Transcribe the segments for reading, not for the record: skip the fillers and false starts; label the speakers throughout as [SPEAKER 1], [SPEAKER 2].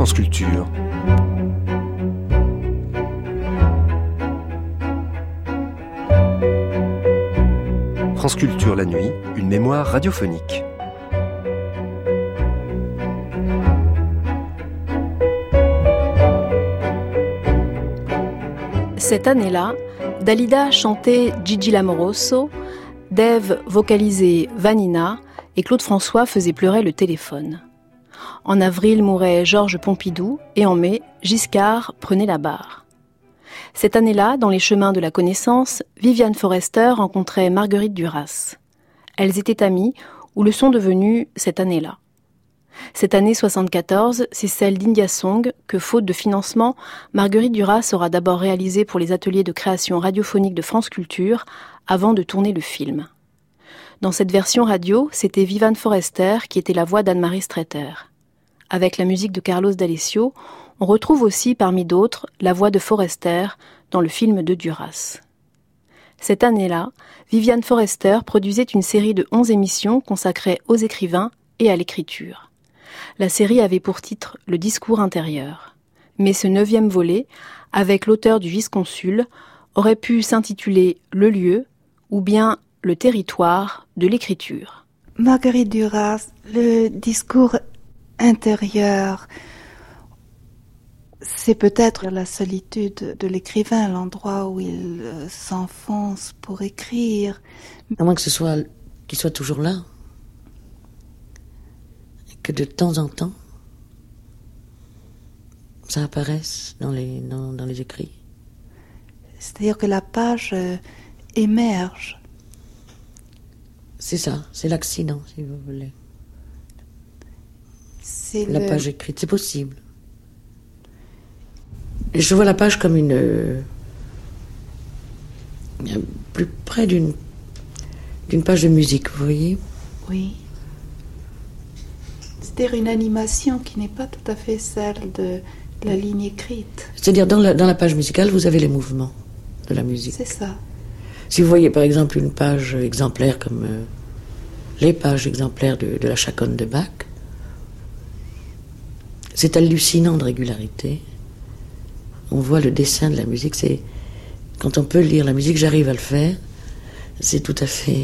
[SPEAKER 1] France Culture. France Culture la nuit, une mémoire radiophonique.
[SPEAKER 2] Cette année-là, Dalida chantait Gigi Lamoroso, Dave vocalisait Vanina et Claude François faisait pleurer le téléphone. En avril mourait Georges Pompidou et en mai, Giscard prenait la barre. Cette année-là, dans les chemins de la connaissance, Viviane Forester rencontrait Marguerite Duras. Elles étaient amies ou le sont devenues cette année-là. Cette année 74, c'est celle d'India Song que, faute de financement, Marguerite Duras aura d'abord réalisée pour les ateliers de création radiophonique de France Culture avant de tourner le film. Dans cette version radio, c'était Viviane Forester qui était la voix d'Anne-Marie Streeter. Avec la musique de Carlos D'Alessio, on retrouve aussi, parmi d'autres, la voix de Forester dans le film de Duras. Cette année-là, Viviane Forester produisait une série de 11 émissions consacrées aux écrivains et à l'écriture. La série avait pour titre « Le discours intérieur ». Mais ce 9e volet, avec l'auteur du vice-consul, aurait pu s'intituler « Le lieu » ou bien « Le territoire de l'écriture ».
[SPEAKER 3] Marguerite Duras, le discours intérieur, c'est peut-être la solitude de l'écrivain, l'endroit où il s'enfonce pour écrire.
[SPEAKER 4] À moins que qu'il soit toujours là. Que de temps en temps, ça apparaisse dans les écrits.
[SPEAKER 3] C'est-à-dire que la page émerge.
[SPEAKER 4] C'est ça, c'est l'accident, si vous voulez. La page écrite, c'est possible. Je vois la page comme plus près d'une page de musique, vous voyez ?
[SPEAKER 3] Oui. C'est-à-dire une animation qui n'est pas tout à fait celle de la ligne écrite.
[SPEAKER 4] C'est-à-dire dans la page musicale, vous avez les mouvements de la musique.
[SPEAKER 3] C'est ça.
[SPEAKER 4] Si vous voyez par exemple une page exemplaire comme les pages exemplaires de la chaconne de Bach, c'est hallucinant de régularité. On voit le dessin de la musique. Quand on peut lire la musique, j'arrive à le faire. C'est tout à fait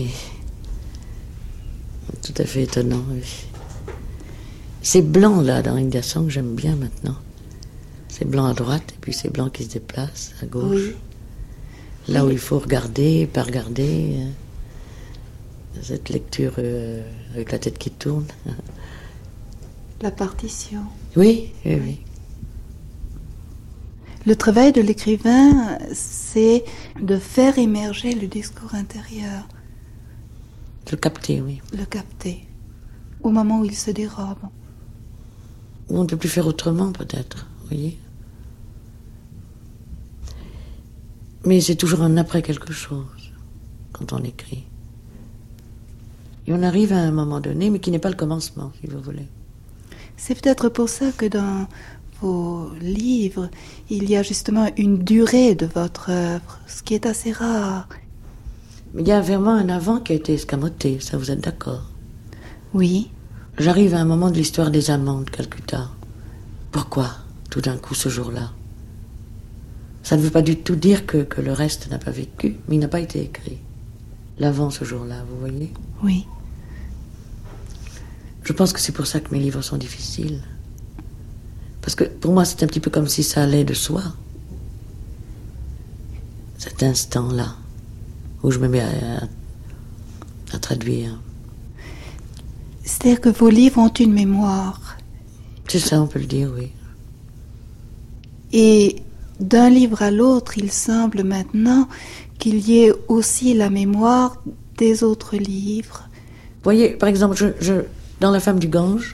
[SPEAKER 4] étonnant. C'est blanc là dans India Song, j'aime bien maintenant. C'est blanc à droite et puis c'est blanc qui se déplace à gauche.
[SPEAKER 3] Oui.
[SPEAKER 4] Là où il faut regarder, pas regarder. Cette lecture avec la tête qui tourne.
[SPEAKER 3] La partition.
[SPEAKER 4] Oui, oui, oui.
[SPEAKER 3] Le travail de l'écrivain, c'est de faire émerger le discours intérieur.
[SPEAKER 4] Le capter, oui.
[SPEAKER 3] Le capter. Au moment où il se dérobe.
[SPEAKER 4] Ou on ne peut plus faire autrement, peut-être, vous voyez. Mais c'est toujours un après quelque chose, quand on écrit. Et on arrive à un moment donné, mais qui n'est pas le commencement, si vous voulez.
[SPEAKER 3] C'est peut-être pour ça que dans vos livres, il y a justement une durée de votre œuvre, ce qui est assez rare.
[SPEAKER 4] Mais il y a vraiment un avant qui a été escamoté, ça vous êtes d'accord ?
[SPEAKER 3] Oui.
[SPEAKER 4] J'arrive à un moment de l'histoire des amants de Calcutta. Pourquoi, tout d'un coup, ce jour-là ? Ça ne veut pas du tout dire que le reste n'a pas vécu, mais il n'a pas été écrit. L'avant, ce jour-là, vous voyez ?
[SPEAKER 3] Oui.
[SPEAKER 4] Je pense que c'est pour ça que mes livres sont difficiles. Parce que pour moi, c'est un petit peu comme si ça allait de soi. Cet instant-là, où je me mets à traduire.
[SPEAKER 3] C'est-à-dire que vos livres ont une mémoire.
[SPEAKER 4] C'est ça, on peut le dire, oui.
[SPEAKER 3] Et d'un livre à l'autre, il semble maintenant qu'il y ait aussi la mémoire des autres livres.
[SPEAKER 4] Vous voyez, par exemple, dans La femme du Gange,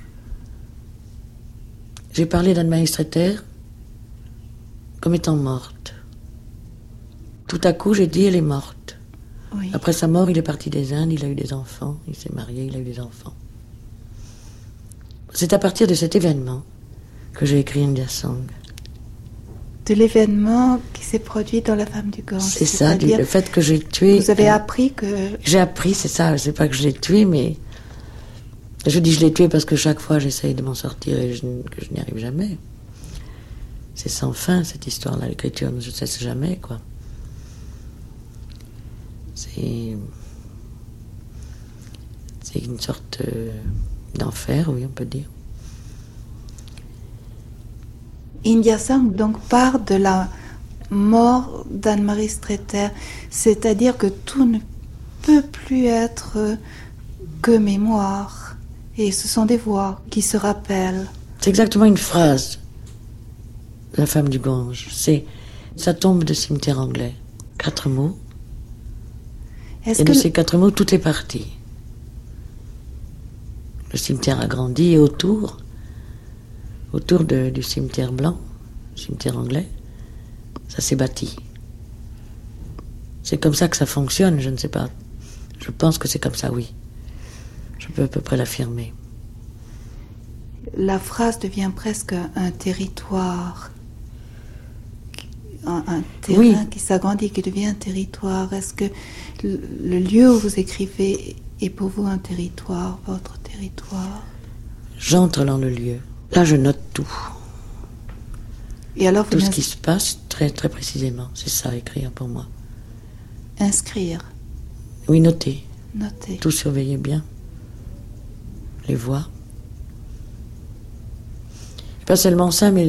[SPEAKER 4] j'ai parlé d'Anne-Marie Streeter comme étant morte. Tout à coup, j'ai dit, elle est morte.
[SPEAKER 3] Oui.
[SPEAKER 4] Après sa mort, il est parti des Indes, il a eu des enfants, il s'est marié, il a eu des enfants. C'est à partir de cet événement que j'ai écrit India Song.
[SPEAKER 3] De l'événement qui s'est produit dans La femme du Gange.
[SPEAKER 4] C'est ça, le fait que j'ai tué...
[SPEAKER 3] Vous avez appris que...
[SPEAKER 4] J'ai appris, c'est ça, c'est pas que je l'ai tué, mais... Je dis je l'ai tué parce que chaque fois j'essaye de m'en sortir et que je n'y arrive jamais. c'est sans fin, cette histoire-là. L'écriture ne cesse jamais, quoi. C'est une sorte d'enfer, oui, on peut dire.
[SPEAKER 3] India Song donc part de la mort d'Anne-Marie Streeter, c'est-à-dire que tout ne peut plus être que mémoire, et ce sont des voix qui se rappellent.
[SPEAKER 4] C'est exactement une phrase de La femme du Gange. C'est ça tombe de cimetière anglais. 4 mots. Et de ces 4 mots, tout est parti. Le cimetière a grandi et autour du cimetière blanc, cimetière anglais, ça s'est bâti. C'est comme ça que ça fonctionne, je ne sais pas. Je pense que c'est comme ça, oui. Je peux à peu près l'affirmer.
[SPEAKER 3] La phrase devient presque un territoire, un terrain oui. Qui s'agrandit, qui devient un territoire. Est-ce que le lieu où vous écrivez est pour vous un territoire, votre territoire?
[SPEAKER 4] J'entre dans le lieu. Là, je note tout.
[SPEAKER 3] Et alors,
[SPEAKER 4] tout ce qui se passe, très, très précisément. C'est ça, écrire pour moi.
[SPEAKER 3] Inscrire?
[SPEAKER 4] Oui, noter.
[SPEAKER 3] Noter.
[SPEAKER 4] Tout surveiller bien. Les voix. Pas seulement ça, mais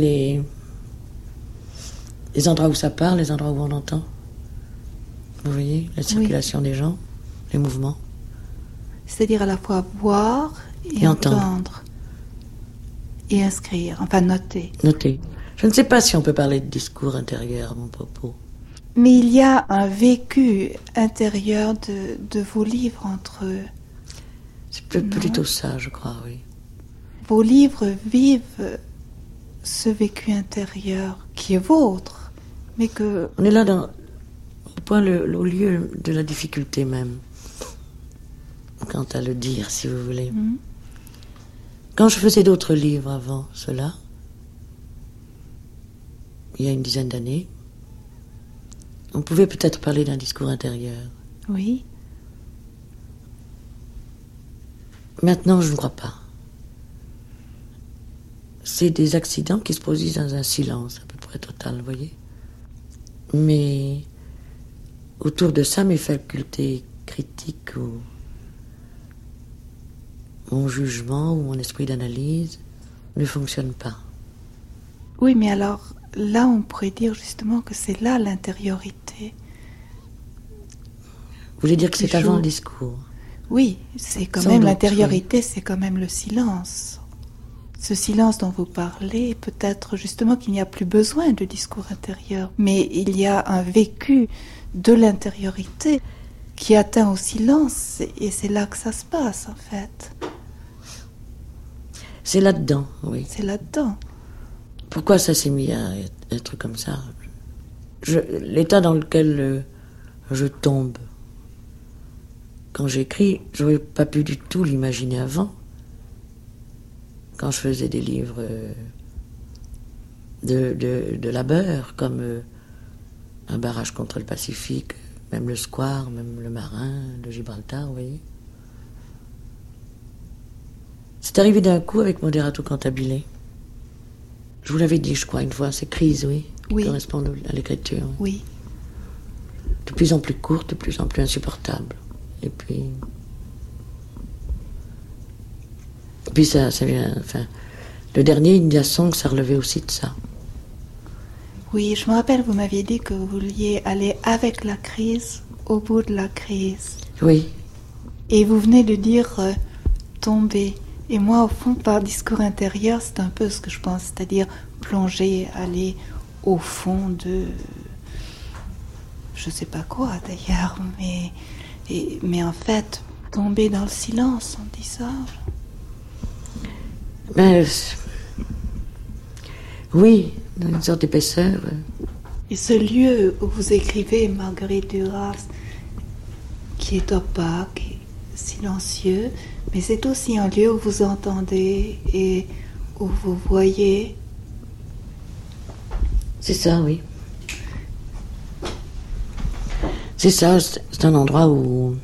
[SPEAKER 4] les endroits où ça parle, les endroits où on entend. Vous voyez, la circulation oui. des gens, les mouvements.
[SPEAKER 3] C'est-à-dire à la fois voir et entendre. Et inscrire, enfin noter.
[SPEAKER 4] Noter. Je ne sais pas si on peut parler de discours intérieur à mon propos.
[SPEAKER 3] Mais il y a un vécu intérieur de vos livres entre eux.
[SPEAKER 4] C'est plutôt ça, je crois, oui.
[SPEAKER 3] Vos livres vivent ce vécu intérieur qui est vôtre, mais que...
[SPEAKER 4] On est là au lieu de la difficulté même. Quant à le dire, si vous voulez. Mm. Quand je faisais d'autres livres avant cela, il y a une dizaine d'années, on pouvait peut-être parler d'un discours intérieur.
[SPEAKER 3] Oui.
[SPEAKER 4] Maintenant, je ne crois pas. C'est des accidents qui se produisent dans un silence à peu près total, vous voyez. Mais autour de ça, mes facultés critiques ou mon jugement ou mon esprit d'analyse ne fonctionnent pas.
[SPEAKER 3] Oui, mais alors, là, on pourrait dire justement que c'est là l'intériorité.
[SPEAKER 4] Vous voulez dire que c'est avant le discours?
[SPEAKER 3] Oui, c'est quand même l'intériorité, c'est quand même le silence. Ce silence dont vous parlez, peut-être justement qu'il n'y a plus besoin de discours intérieur, mais il y a un vécu de l'intériorité qui atteint au silence, et c'est là que ça se passe, en fait.
[SPEAKER 4] C'est là-dedans, oui.
[SPEAKER 3] C'est là-dedans.
[SPEAKER 4] Pourquoi ça s'est mis à être comme ça? L'état dans lequel je tombe quand j'écris, je n'aurais pas pu du tout l'imaginer avant. Quand je faisais des livres de labeur, comme Un barrage contre le Pacifique, même le Square, même le Marin, le Gibraltar, vous voyez. C'est arrivé d'un coup avec Moderato Cantabile. Je vous l'avais dit, je crois, une fois, ces crises, oui, qui correspondent à l'écriture.
[SPEAKER 3] Oui.
[SPEAKER 4] De plus en plus courtes, de plus en plus insupportables. Et puis ça vient, enfin, le dernier India Song, ça relevait aussi de ça.
[SPEAKER 3] Oui, je me rappelle, vous m'aviez dit que vous vouliez aller avec la crise, au bout de la crise.
[SPEAKER 4] Oui.
[SPEAKER 3] Et vous venez de dire tomber. Et moi, au fond, par discours intérieur, c'est un peu ce que je pense, c'est-à-dire plonger, aller au fond de... je sais pas quoi, d'ailleurs, mais en fait, tomber dans le silence, on dit ça.
[SPEAKER 4] Ben, oui, dans une sorte d'épaisseur.
[SPEAKER 3] Et ce lieu où vous écrivez, Marguerite Duras, qui est opaque, silencieux, mais c'est aussi un lieu où vous entendez et où vous voyez.
[SPEAKER 4] C'est ça, oui. C'est ça, c'est un endroit où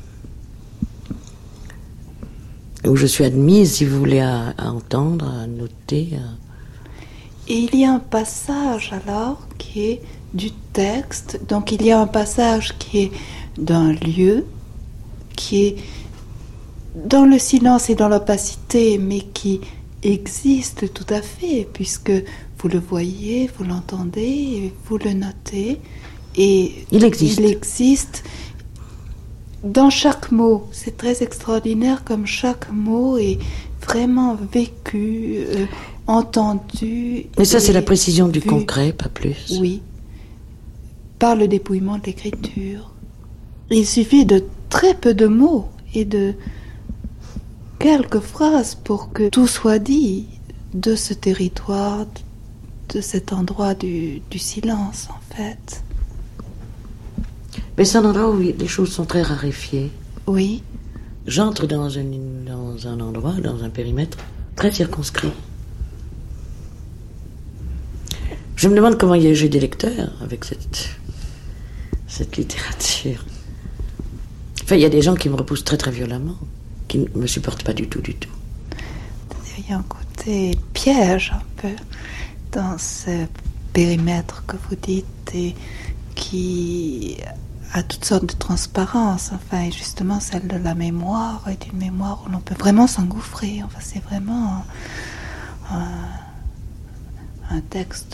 [SPEAKER 4] je suis admise, si vous voulez, à entendre, à noter.
[SPEAKER 3] Et il y a un passage alors qui est du texte. Donc il y a un passage qui est d'un lieu, qui est dans le silence et dans l'opacité, mais qui existe tout à fait, puisque vous le voyez, vous l'entendez, vous le notez. Et
[SPEAKER 4] il existe.
[SPEAKER 3] Il existe dans chaque mot. C'est très extraordinaire comme chaque mot est vraiment vécu, entendu.
[SPEAKER 4] Mais ça, c'est la précision du concret, pas plus.
[SPEAKER 3] Oui. Par le dépouillement de l'écriture. Il suffit de très peu de mots et de quelques phrases pour que tout soit dit de ce territoire, de cet endroit du silence, en fait.
[SPEAKER 4] Mais c'est un endroit où les choses sont très raréfiées.
[SPEAKER 3] Oui.
[SPEAKER 4] J'entre dans un endroit, dans un périmètre très circonscrit. Je me demande comment j'ai des lecteurs avec cette littérature. Enfin, il y a des gens qui me repoussent très très violemment, qui ne me supportent pas du tout.
[SPEAKER 3] Il y a un côté piège un peu dans ce périmètre que vous dites et qui a toutes sortes de transparence, enfin, et justement celle de la mémoire est une mémoire où l'on peut vraiment s'engouffrer. Enfin, c'est vraiment un texte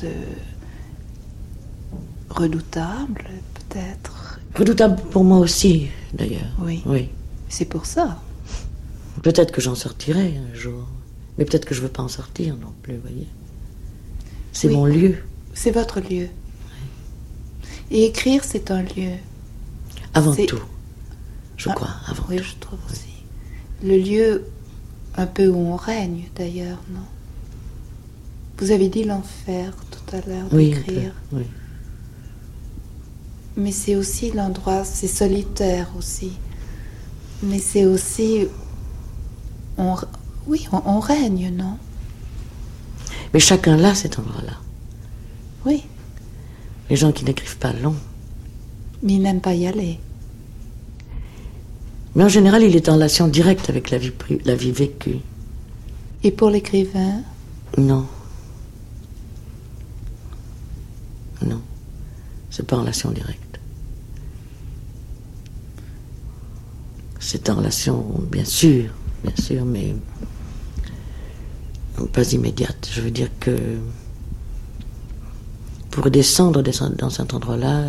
[SPEAKER 3] redoutable, peut-être.
[SPEAKER 4] Redoutable pour moi aussi, d'ailleurs.
[SPEAKER 3] Oui. C'est pour ça.
[SPEAKER 4] Peut-être que j'en sortirai un jour, mais peut-être que je ne veux pas en sortir non plus, vous voyez. C'est mon lieu.
[SPEAKER 3] C'est votre lieu. Et écrire, c'est un lieu.
[SPEAKER 4] Avant tout, je crois, avant tout.
[SPEAKER 3] Oui, je trouve aussi. Le lieu un peu où on règne, d'ailleurs, non? Vous avez dit l'enfer tout à l'heure, d'écrire.
[SPEAKER 4] Oui.
[SPEAKER 3] Mais c'est aussi l'endroit, c'est solitaire aussi. Mais c'est aussi... on règne, non?
[SPEAKER 4] Mais chacun là, cet endroit-là.
[SPEAKER 3] Oui.
[SPEAKER 4] Les gens qui n'écrivent pas long.
[SPEAKER 3] Mais ils n'aiment pas y aller.
[SPEAKER 4] Mais en général, il est en relation directe avec la vie vécue.
[SPEAKER 3] Et pour l'écrivain?
[SPEAKER 4] Non. Non. C'est pas en relation directe. C'est en relation, bien sûr, mais pas immédiate. Je veux dire que pour descendre dans cet endroit-là,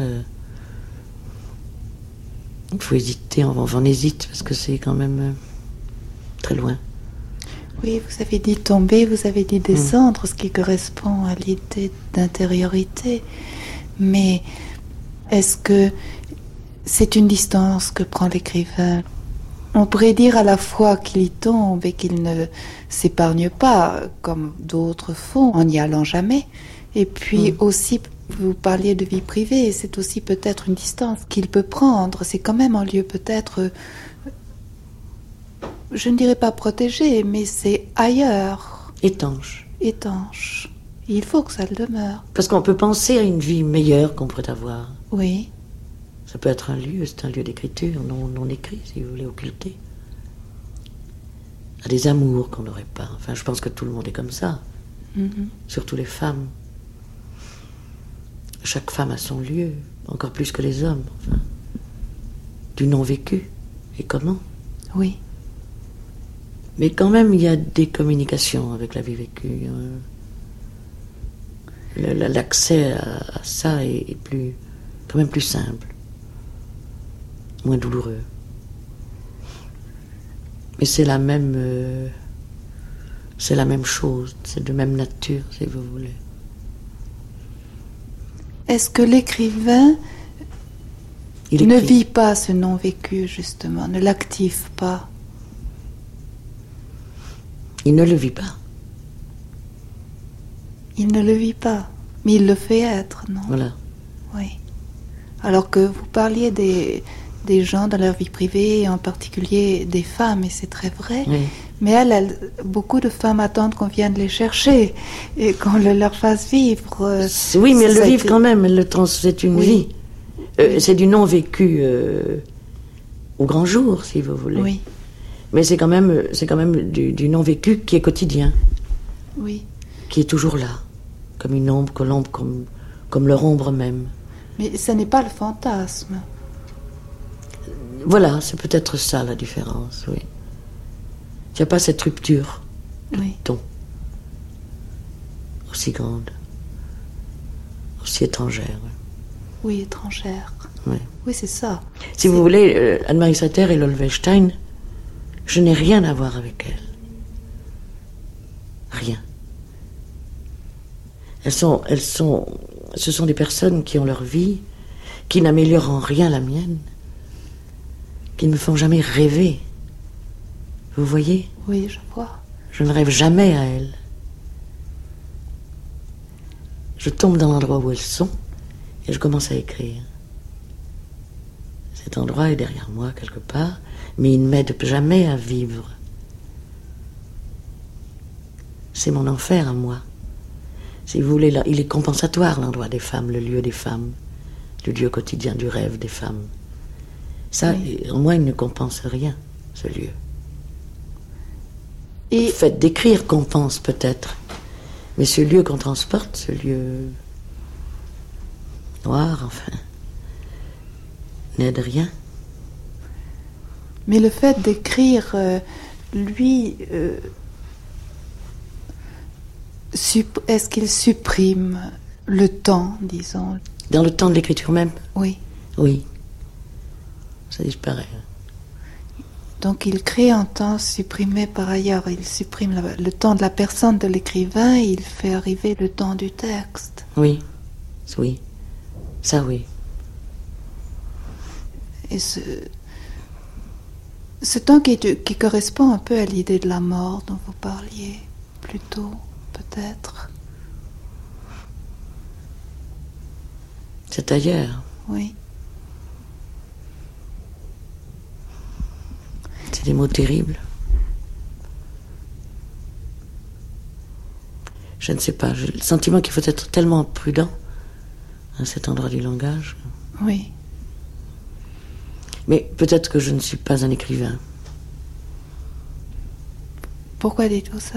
[SPEAKER 4] il faut hésiter, on hésite, parce que c'est quand même très loin.
[SPEAKER 3] Oui, vous avez dit tomber, vous avez dit descendre, ce qui correspond à l'idée d'intériorité. Mais est-ce que c'est une distance que prend l'écrivain? On pourrait dire à la fois qu'il y tombe et qu'il ne s'épargne pas, comme d'autres font, en n'y allant jamais. Et puis aussi, vous parliez de vie privée, c'est aussi peut-être une distance qu'il peut prendre. C'est quand même un lieu peut-être, je ne dirais pas protégé, mais c'est ailleurs.
[SPEAKER 4] Étanche.
[SPEAKER 3] Il faut que ça le demeure.
[SPEAKER 4] Parce qu'on peut penser à une vie meilleure qu'on pourrait avoir.
[SPEAKER 3] Oui.
[SPEAKER 4] Ça peut être un lieu, c'est un lieu d'écriture, non écrit, si vous voulez, occulté. À des amours qu'on n'aurait pas. Enfin, je pense que tout le monde est comme ça. Surtout les femmes. Chaque femme a son lieu, encore plus que les hommes. Enfin, du non-vécu. Et comment?
[SPEAKER 3] Oui.
[SPEAKER 4] Mais quand même, il y a des communications avec la vie vécue. L'accès à ça est quand même plus simple. Moins douloureux. Mais c'est la même chose, c'est de même nature, si vous voulez.
[SPEAKER 3] Est-ce que l'écrivain ne vit pas ce non-vécu, justement, ne l'active pas?
[SPEAKER 4] Il ne le vit pas.
[SPEAKER 3] Il ne le vit pas, mais il le fait être, non?
[SPEAKER 4] Voilà.
[SPEAKER 3] Oui. Alors que vous parliez des gens dans leur vie privée, et en particulier des femmes, et c'est très vrai.
[SPEAKER 4] Oui.
[SPEAKER 3] Mais beaucoup de femmes attendent qu'on vienne les chercher et qu'on leur fasse vivre.
[SPEAKER 4] Oui, mais elles le vivent quand même, c'est une vie. C'est du non-vécu au grand jour, si vous voulez.
[SPEAKER 3] Oui.
[SPEAKER 4] Mais c'est quand même du non-vécu qui est quotidien.
[SPEAKER 3] Oui.
[SPEAKER 4] Qui est toujours là. comme une ombre, comme leur ombre même.
[SPEAKER 3] Mais ce n'est pas le fantasme.
[SPEAKER 4] Voilà, c'est peut-être ça la différence, oui. Il n'y a pas cette rupture de ton aussi grande, aussi étrangère.
[SPEAKER 3] Oui, étrangère.
[SPEAKER 4] Oui,
[SPEAKER 3] oui c'est ça.
[SPEAKER 4] Si vous voulez, Anne-Marie Sater et Lolwestein, je n'ai rien à voir avec elles. Rien. Ce sont des personnes qui ont leur vie, qui n'améliorent en rien la mienne, qui ne me font jamais rêver. Vous voyez ?
[SPEAKER 3] Oui, je vois.
[SPEAKER 4] Je ne rêve jamais à elles. Je tombe dans l'endroit où elles sont et je commence à écrire. Cet endroit est derrière moi quelque part, mais il ne m'aide jamais à vivre. C'est mon enfer à moi. Si vous voulez, il est compensatoire, l'endroit des femmes, le lieu des femmes, le lieu quotidien du rêve des femmes. Ça, en moi, il ne compense rien, ce lieu. Et le fait d'écrire compense peut-être, mais ce lieu qu'on transporte, ce lieu noir, enfin, n'aide rien.
[SPEAKER 3] Mais le fait d'écrire, lui, est-ce qu'il supprime le temps, disons ?
[SPEAKER 4] Dans le temps de l'écriture même ?
[SPEAKER 3] Oui.
[SPEAKER 4] Oui. Ça disparaît.
[SPEAKER 3] Donc il crée un temps supprimé par ailleurs. Il supprime le temps de la personne, de l'écrivain, et il fait arriver le temps du texte.
[SPEAKER 4] Oui. Oui. Ça, oui.
[SPEAKER 3] Et ce temps qui correspond un peu à l'idée de la mort dont vous parliez plus tôt, peut-être.
[SPEAKER 4] C'est ailleurs.
[SPEAKER 3] Oui.
[SPEAKER 4] C'est des mots terribles. Je ne sais pas, j'ai le sentiment qu'il faut être tellement prudent à cet endroit du langage.
[SPEAKER 3] Oui.
[SPEAKER 4] Mais peut-être que je ne suis pas un écrivain.
[SPEAKER 3] Pourquoi dites-vous ça ?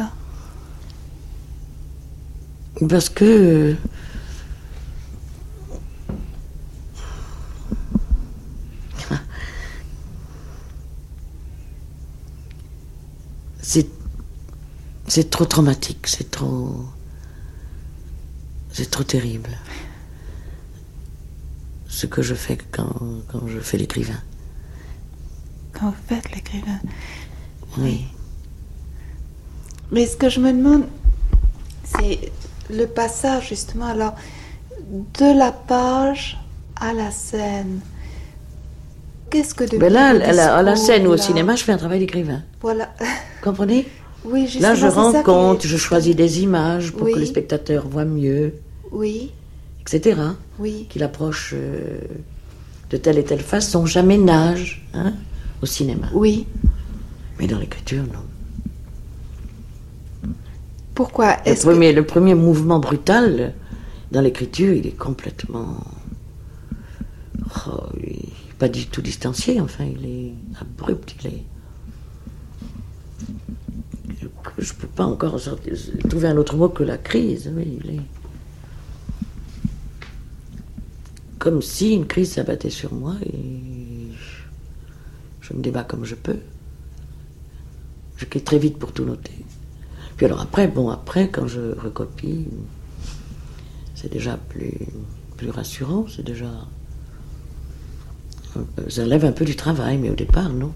[SPEAKER 4] Parce que... C'est trop traumatique, c'est trop terrible. Ce que je fais quand je fais l'écrivain.
[SPEAKER 3] Quand vous faites l'écrivain.
[SPEAKER 4] Oui.
[SPEAKER 3] Mais ce que je me demande, c'est le passage justement, alors, de la page à la scène. Qu'est-ce que depuis
[SPEAKER 4] Ben là,
[SPEAKER 3] le
[SPEAKER 4] à la scène ou au
[SPEAKER 3] là,
[SPEAKER 4] cinéma, je fais un travail d'écrivain.
[SPEAKER 3] Voilà.
[SPEAKER 4] Comprenez ?
[SPEAKER 3] Oui, justement,
[SPEAKER 4] là, je
[SPEAKER 3] c'est
[SPEAKER 4] rends
[SPEAKER 3] ça
[SPEAKER 4] compte, je choisis des images pour
[SPEAKER 3] Oui.
[SPEAKER 4] que le spectateur voit mieux,
[SPEAKER 3] Oui,
[SPEAKER 4] etc.
[SPEAKER 3] oui.
[SPEAKER 4] Qu'il approche de telle et telle façon. Jamais nage, hein, au cinéma.
[SPEAKER 3] Oui.
[SPEAKER 4] Mais dans l'écriture, non.
[SPEAKER 3] Pourquoi
[SPEAKER 4] Le premier mouvement brutal dans l'écriture, il est complètement... il n'est pas du tout distancié, enfin, il est abrupt, il est... Je ne peux pas encore trouver un autre mot que la crise, oui, il est... Comme si une crise s'abattait sur moi et je me débat comme je peux. Je quitte très vite pour tout noter. Puis alors après, quand je recopie, c'est déjà plus rassurant, c'est déjà... Ça enlève un peu du travail, mais au départ, non.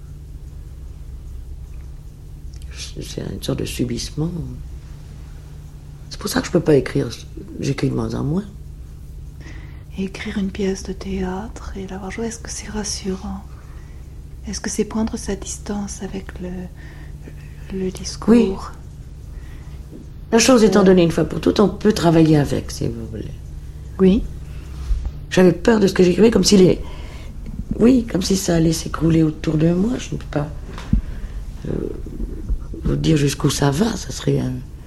[SPEAKER 4] C'est une sorte de subissement. C'est pour ça que je ne peux pas écrire. J'écris de moins en moins.
[SPEAKER 3] Et écrire une pièce de théâtre et l'avoir jouée, est-ce que c'est rassurant ? Est-ce que c'est prendre sa distance avec le discours ?
[SPEAKER 4] Oui. La chose étant donnée une fois pour toutes, on peut travailler avec, si vous voulez.
[SPEAKER 3] Oui.
[SPEAKER 4] J'avais peur de ce que j'écrivais, comme si comme si ça allait s'écrouler autour de moi. Je ne peux pas vous dire jusqu'où ça va. Ça serait...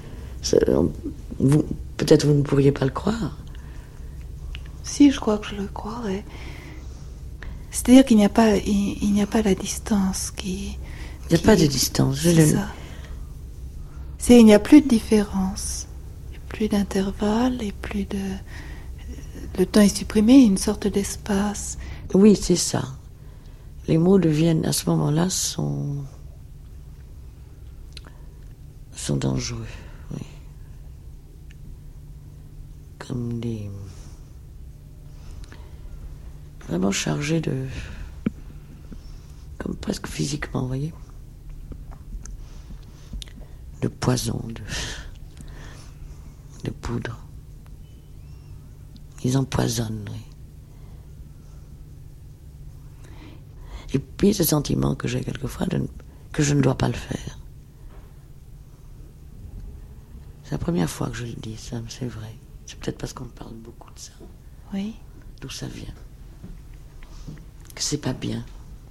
[SPEAKER 4] peut-être vous ne pourriez pas le croire.
[SPEAKER 3] Si, je crois que je le croirais. C'est-à-dire qu'il n'y a pas la distance qui...
[SPEAKER 4] Il n'y a pas de distance.
[SPEAKER 3] C'est ça. Il n'y a plus de différence. plus d'intervalle et plus de... Le temps est supprimé, une sorte d'espace.
[SPEAKER 4] Oui, c'est ça. Les mots deviennent, à ce moment-là, sont dangereux, oui. Comme des... Vraiment chargés de... Comme presque physiquement, vous voyez. De poison, de poudre. Ils empoisonnent, oui. Et puis ce sentiment que j'ai quelquefois que je ne dois pas le faire. C'est la première fois que je le dis, ça, c'est vrai. C'est peut-être parce qu'on parle beaucoup de ça.
[SPEAKER 3] Oui.
[SPEAKER 4] D'où ça vient. Que c'est pas bien.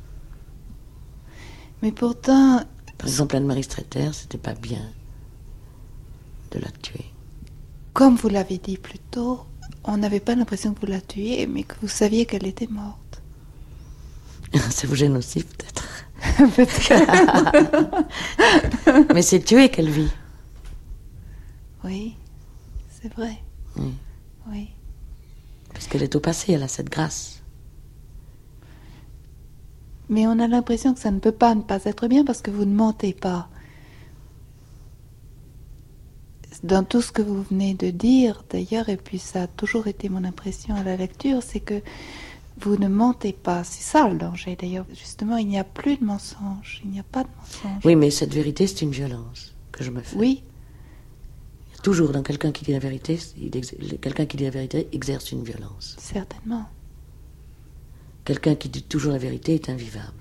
[SPEAKER 3] Mais pourtant...
[SPEAKER 4] Par exemple, Anne-Marie Streeter, c'était pas bien de la tuer.
[SPEAKER 3] Comme vous l'avez dit plus tôt, on n'avait pas l'impression que vous la tuiez, mais que vous saviez qu'elle était morte.
[SPEAKER 4] Ça vous gêne aussi, peut-être. Mais c'est tuer qu'elle vit.
[SPEAKER 3] Oui, c'est vrai.
[SPEAKER 4] Oui.
[SPEAKER 3] Oui.
[SPEAKER 4] Parce qu'elle est au passé, elle a cette grâce.
[SPEAKER 3] Mais on a l'impression que ça ne peut pas ne pas être bien parce que vous ne mentez pas. Dans tout ce que vous venez de dire, d'ailleurs, et puis ça a toujours été mon impression à la lecture, c'est que vous ne mentez pas. C'est ça le danger, d'ailleurs. Justement, il n'y a plus de mensonge. Il n'y a pas de mensonge.
[SPEAKER 4] Oui, mais cette vérité, c'est une violence que je me fais.
[SPEAKER 3] Oui.
[SPEAKER 4] Toujours, dans quelqu'un qui dit la vérité, quelqu'un qui dit la vérité exerce une violence.
[SPEAKER 3] Certainement.
[SPEAKER 4] Quelqu'un qui dit toujours la vérité est invivable.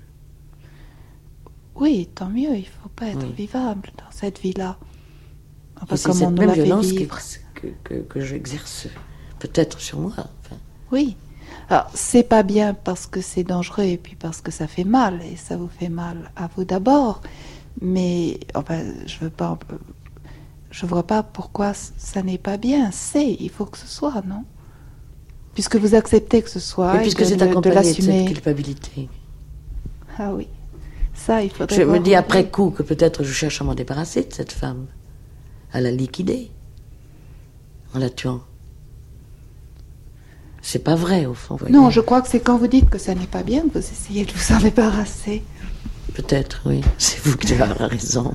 [SPEAKER 3] Oui, tant mieux. Il ne faut pas être vivable dans cette vie-là.
[SPEAKER 4] Enfin, c'est cette même violence que j'exerce peut-être sur moi. Enfin.
[SPEAKER 3] Oui. Alors, c'est pas bien parce que c'est dangereux et puis parce que ça fait mal. Et ça vous fait mal à vous d'abord. Mais, enfin, je vois pas pourquoi ça n'est pas bien. Il faut que ce soit, non? Puisque vous acceptez que ce soit.
[SPEAKER 4] Et puisque c'est accompagné de cette culpabilité.
[SPEAKER 3] Ah oui. Ça, il faudrait.
[SPEAKER 4] Je me dis après coup que peut-être je cherche à m'en débarrasser de cette femme. À la liquider. En la tuant. C'est pas vrai, au fond. Voyez.
[SPEAKER 3] Non, je crois que c'est quand vous dites que ça n'est pas bien que vous essayez de vous en débarrasser.
[SPEAKER 4] Peut-être, oui. C'est vous qui avez raison.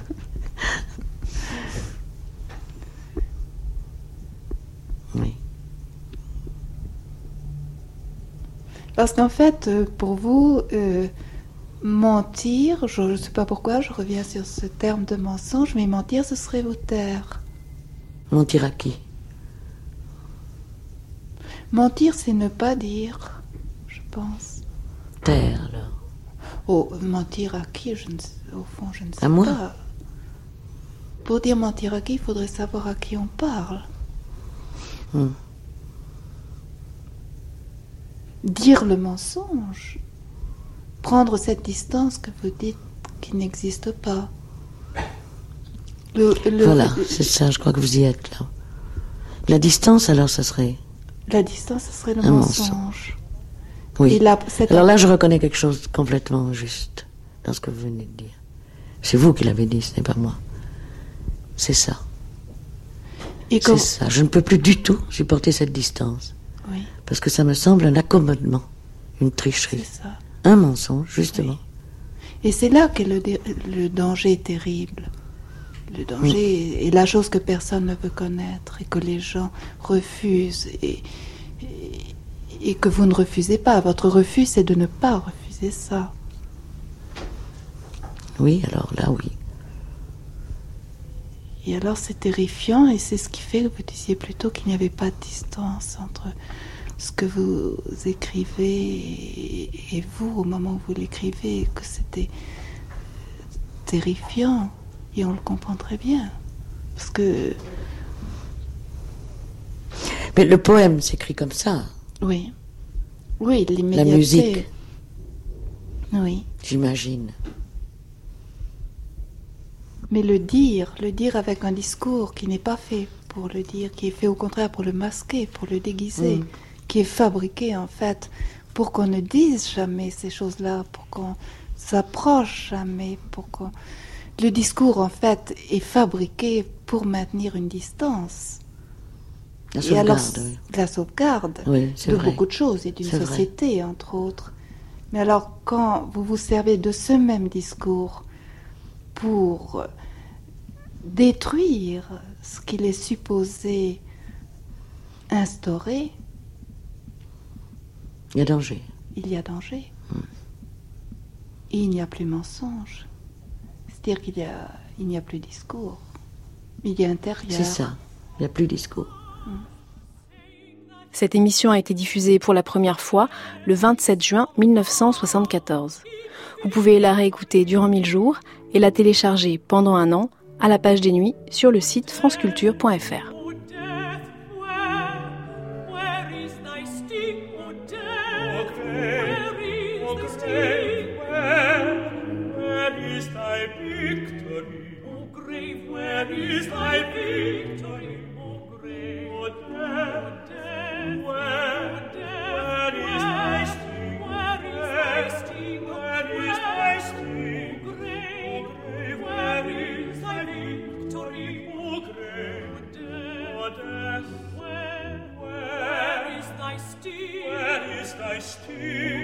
[SPEAKER 4] Oui.
[SPEAKER 3] Parce qu'en fait, pour vous, mentir, je ne sais pas pourquoi, je reviens sur ce terme de mensonge, mais mentir, ce serait vous taire.
[SPEAKER 4] Mentir à qui?
[SPEAKER 3] Mentir, c'est ne pas dire, je pense.
[SPEAKER 4] Taire, alors.
[SPEAKER 3] Oh, mentir à qui? Au fond, je ne sais
[SPEAKER 4] à moi?
[SPEAKER 3] pas. Pour dire mentir à qui, il faudrait savoir à qui on parle. Dire le mensonge. Prendre cette distance que vous dites qui n'existe pas.
[SPEAKER 4] Voilà, c'est ça, je crois que vous y êtes, là. La distance, alors, ça serait...
[SPEAKER 3] La distance, ce serait le
[SPEAKER 4] un
[SPEAKER 3] mensonge.
[SPEAKER 4] Oui.
[SPEAKER 3] Et
[SPEAKER 4] alors là, je reconnais quelque chose de complètement juste dans ce que vous venez de dire. C'est vous qui l'avez dit, ce n'est pas moi. C'est ça. C'est ça. Je ne peux plus du tout supporter cette distance.
[SPEAKER 3] Oui.
[SPEAKER 4] Parce que ça me semble un accommodement, une tricherie.
[SPEAKER 3] C'est ça.
[SPEAKER 4] Un mensonge, justement.
[SPEAKER 3] Oui. Et c'est là que le danger est terrible. Le danger est la chose que personne ne veut connaître et que les gens refusent et que vous ne refusez pas. Votre refus, c'est de ne pas refuser ça.
[SPEAKER 4] Oui, alors là, oui.
[SPEAKER 3] Et alors c'est terrifiant et c'est ce qui fait que vous disiez plutôt qu'il n'y avait pas de distance entre ce que vous écrivez et vous au moment où vous l'écrivez, et que c'était terrifiant. Et on le comprend très bien. Parce que...
[SPEAKER 4] Mais le poème s'écrit comme ça.
[SPEAKER 3] Oui. Oui, l'immédiateté.
[SPEAKER 4] La musique.
[SPEAKER 3] Oui.
[SPEAKER 4] J'imagine.
[SPEAKER 3] Mais le dire avec un discours qui n'est pas fait pour le dire, qui est fait au contraire pour le masquer, pour le déguiser, qui est fabriqué en fait pour qu'on ne dise jamais ces choses-là, pour qu'on s'approche jamais, pour qu'on... Le discours, en fait, est fabriqué pour maintenir une distance.
[SPEAKER 4] La
[SPEAKER 3] et alors,
[SPEAKER 4] sauvegarde, oui.
[SPEAKER 3] la sauvegarde
[SPEAKER 4] Oui, c'est
[SPEAKER 3] de
[SPEAKER 4] vrai.
[SPEAKER 3] beaucoup de choses et d'une
[SPEAKER 4] C'est vrai.
[SPEAKER 3] société, entre autres. Mais alors, quand vous vous servez de ce même discours pour détruire ce qu'il est supposé instaurer,
[SPEAKER 4] Il y a danger.
[SPEAKER 3] il y a danger. Et il n'y a plus mensonge. C'est-à-dire qu'il n'y a plus discours. Il y a intérieur.
[SPEAKER 4] C'est ça. Il n'y a plus de discours.
[SPEAKER 2] Cette émission a été diffusée pour la première fois le 27 juin 1974. Vous pouvez la réécouter durant 1000 jours et la télécharger pendant 1 an à la page des nuits sur le site franceculture.fr.
[SPEAKER 5] Where is thy sting?